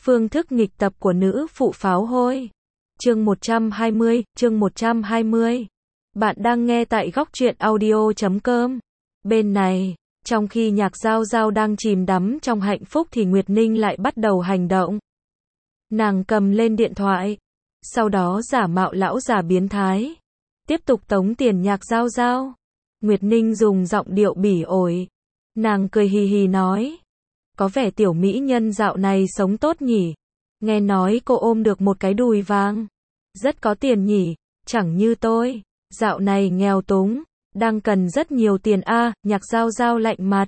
Phương thức nghịch tập của nữ phụ pháo hôi. Chương 120. Bạn đang nghe tại góc truyện audio.com. Bên này, trong khi Nhạc Giao Giao đang chìm đắm trong hạnh phúc thì Nguyệt Ninh lại bắt đầu hành động. Nàng cầm lên điện thoại, sau đó giả mạo lão già biến thái, tiếp tục tống tiền Nhạc Giao Giao. Nguyệt Ninh dùng giọng điệu bỉ ổi. Nàng cười hì hì nói, có vẻ tiểu mỹ nhân dạo này sống tốt nhỉ. Nghe nói cô ôm được một cái đùi vàng. Rất có tiền nhỉ, chẳng như tôi. Dạo này nghèo túng, đang cần rất nhiều tiền a. Nhạc Giao Giao lạnh mặt.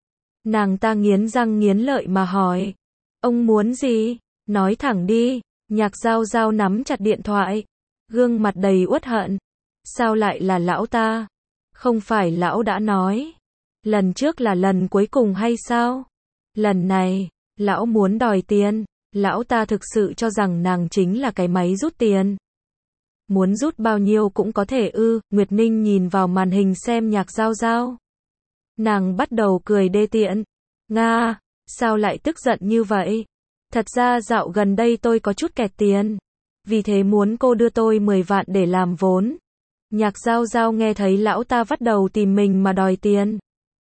Nàng ta nghiến răng nghiến lợi mà hỏi, ông muốn gì? Nói thẳng đi. Nhạc Giao Giao nắm chặt điện thoại, gương mặt đầy uất hận. Sao lại là lão ta? Không phải lão đã nói lần trước là lần cuối cùng hay sao? Lần này, lão muốn đòi tiền. Lão ta thực sự cho rằng nàng chính là cái máy rút tiền. Muốn rút bao nhiêu cũng có thể ư? Nguyệt Ninh nhìn vào màn hình xem Nhạc Giao Giao. Nàng bắt đầu cười đê tiện. Nga, sao lại tức giận như vậy? Thật ra dạo gần đây tôi có chút kẹt tiền. Vì thế muốn cô đưa tôi 10 vạn để làm vốn. Nhạc Giao Giao nghe thấy lão ta bắt đầu tìm mình mà đòi tiền.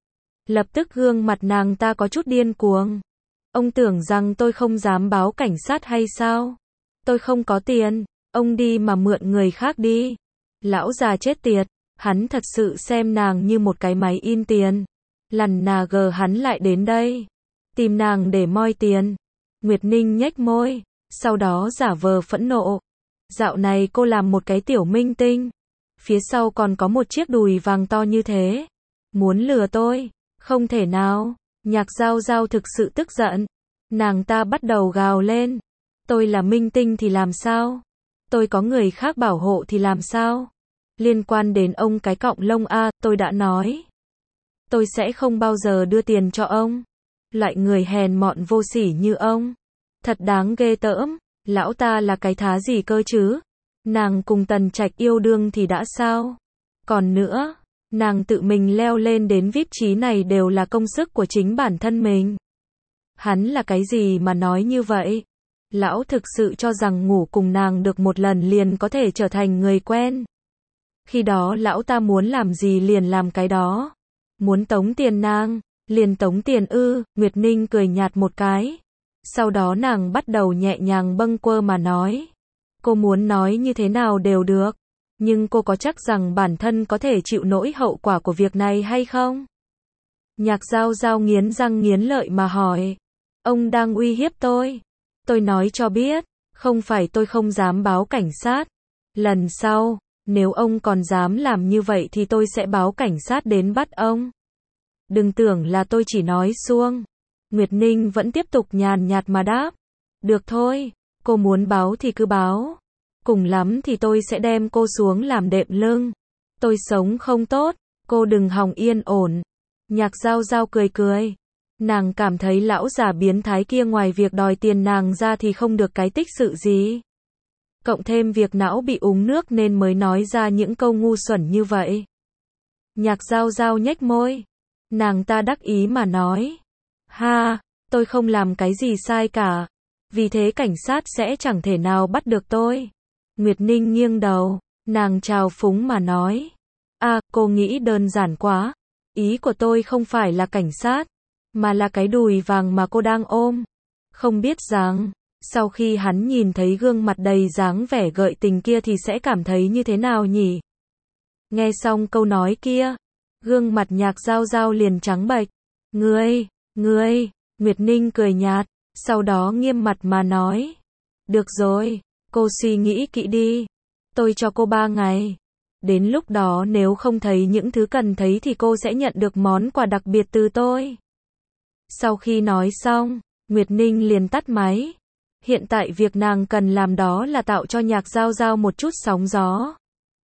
Lập tức gương mặt nàng ta có chút điên cuồng. Ông tưởng rằng tôi không dám báo cảnh sát hay sao? Tôi không có tiền, ông đi mà mượn người khác đi. Lão già chết tiệt, hắn thật sự xem nàng như một cái máy in tiền. Lần nào gờ hắn lại đến đây, tìm nàng để moi tiền. Nguyệt Ninh nhếch môi, sau đó giả vờ phẫn nộ. Dạo này cô làm một cái tiểu minh tinh, phía sau còn có một chiếc đùi vàng to như thế. Muốn lừa tôi? Không thể nào. Nhạc Giao Giao thực sự tức giận. Nàng ta bắt đầu gào lên. Tôi là minh tinh thì làm sao? Tôi có người khác bảo hộ thì làm sao? Liên quan đến ông cái cọng lông a, tôi đã nói. Tôi sẽ không bao giờ đưa tiền cho ông. Loại người hèn mọn vô sỉ như ông. Thật đáng ghê tởm. Lão ta là cái thá gì cơ chứ? Nàng cùng Tần Trạch yêu đương thì đã sao? Còn nữa, nàng tự mình leo lên đến vị trí này đều là công sức của chính bản thân mình. Hắn là cái gì mà nói như vậy? Lão thực sự cho rằng ngủ cùng nàng được một lần liền có thể trở thành người quen. Khi đó lão ta muốn làm gì liền làm cái đó. Muốn tống tiền nàng, liền tống tiền ư? Nguyệt Ninh cười nhạt một cái. Sau đó nàng bắt đầu nhẹ nhàng bâng quơ mà nói. Cô muốn nói như thế nào đều được. Nhưng cô có chắc rằng bản thân có thể chịu nổi hậu quả của việc này hay không? Nhạc Giao Giao nghiến răng nghiến lợi mà hỏi. Ông đang uy hiếp tôi. Tôi nói cho biết, không phải tôi không dám báo cảnh sát. Lần sau, nếu ông còn dám làm như vậy thì tôi sẽ báo cảnh sát đến bắt ông. Đừng tưởng là tôi chỉ nói suông. Nguyệt Ninh vẫn tiếp tục nhàn nhạt mà đáp. Được thôi, cô muốn báo thì cứ báo. Cùng lắm thì tôi sẽ đem cô xuống làm đệm lưng. Tôi sống không tốt, cô đừng hòng yên ổn. Nhạc Giao Giao cười cười. Nàng cảm thấy lão già biến thái kia ngoài việc đòi tiền nàng ra thì không được cái tích sự gì. Cộng thêm việc não bị uống nước nên mới nói ra những câu ngu xuẩn như vậy. Nhạc Giao Giao nhếch môi. Nàng ta đắc ý mà nói. Ha, tôi không làm cái gì sai cả. Vì thế cảnh sát sẽ chẳng thể nào bắt được tôi. Nguyệt Ninh nghiêng đầu, nàng trào phúng mà nói. Cô nghĩ đơn giản quá. Ý của tôi không phải là cảnh sát, mà là cái đùi vàng mà cô đang ôm. Không biết rằng, sau khi hắn nhìn thấy gương mặt đầy dáng vẻ gợi tình kia thì sẽ cảm thấy như thế nào nhỉ? Nghe xong câu nói kia, gương mặt Nhạc Giao Giao liền trắng bệch. Ngươi, Nguyệt Ninh cười nhạt, sau đó nghiêm mặt mà nói. Được rồi, cô suy nghĩ kỹ đi. Tôi cho cô 3 ngày. Đến lúc đó nếu không thấy những thứ cần thấy thì cô sẽ nhận được món quà đặc biệt từ tôi. Sau khi nói xong, Nguyệt Ninh liền tắt máy. Hiện tại việc nàng cần làm đó là tạo cho Nhạc Giao Giao một chút sóng gió.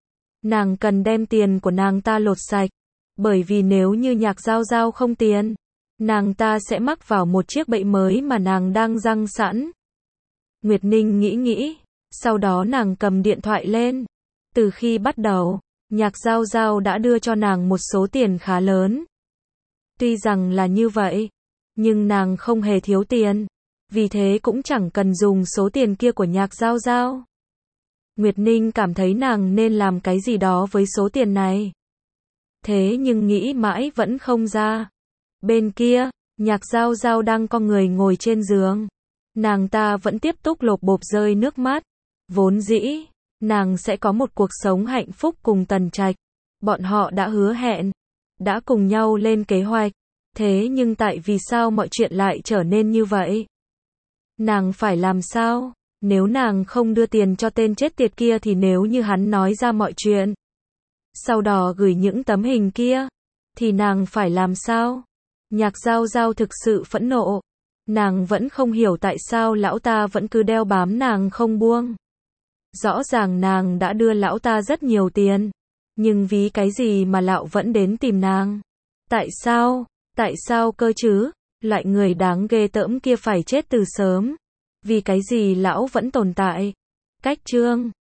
Nàng cần đem tiền của nàng ta lột sạch. Bởi vì nếu như Nhạc Giao Giao không tiền, nàng ta sẽ mắc vào một chiếc bẫy mới mà nàng đang giăng sẵn. Nguyệt Ninh nghĩ, sau đó nàng cầm điện thoại lên. Từ khi bắt đầu, Nhạc Giao Giao đã đưa cho nàng một số tiền khá lớn. Tuy rằng là như vậy, nhưng nàng không hề thiếu tiền. vì thế cũng chẳng cần dùng số tiền kia của Nhạc Giao Giao. Nguyệt Ninh cảm thấy nàng nên làm cái gì đó với số tiền này. Thế nhưng nghĩ mãi vẫn không ra. Bên kia, Nhạc Giao Giao đang co người ngồi trên giường. Nàng ta vẫn tiếp tục lộp bộp rơi nước mắt. Vốn dĩ, nàng sẽ có một cuộc sống hạnh phúc cùng Tần Trạch. Bọn họ đã hứa hẹn, đã cùng nhau lên kế hoạch. Thế nhưng tại vì sao mọi chuyện lại trở nên như vậy? Nàng phải làm sao? Nếu nàng không đưa tiền cho tên chết tiệt kia thì nếu như hắn nói ra mọi chuyện, sau đó gửi những tấm hình kia, thì nàng phải làm sao? Nhạc Giao Giao thực sự phẫn nộ. Nàng vẫn không hiểu tại sao lão ta vẫn cứ đeo bám nàng không buông. Rõ ràng nàng đã đưa lão ta rất nhiều tiền. Nhưng vì cái gì mà lão vẫn đến tìm nàng? Tại sao? Tại sao cơ chứ? Loại người đáng ghê tởm kia phải chết từ sớm. Vì cái gì lão vẫn tồn tại? Cách chương